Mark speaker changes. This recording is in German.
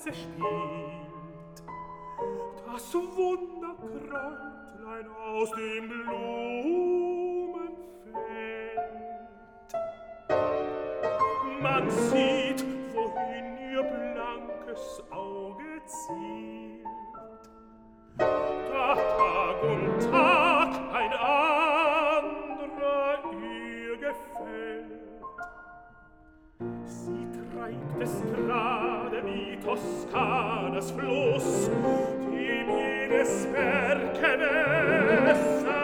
Speaker 1: Herze spielt. Das Wunderkräutlein aus dem Blumenfeld. Man sieht, wohin ihr blankes Auge zielt. Da Tag um Tag ein anderer ihr gefällt. Sie treibt es gerade wie Toskanas Fluss, dem jedes Berg gewässert.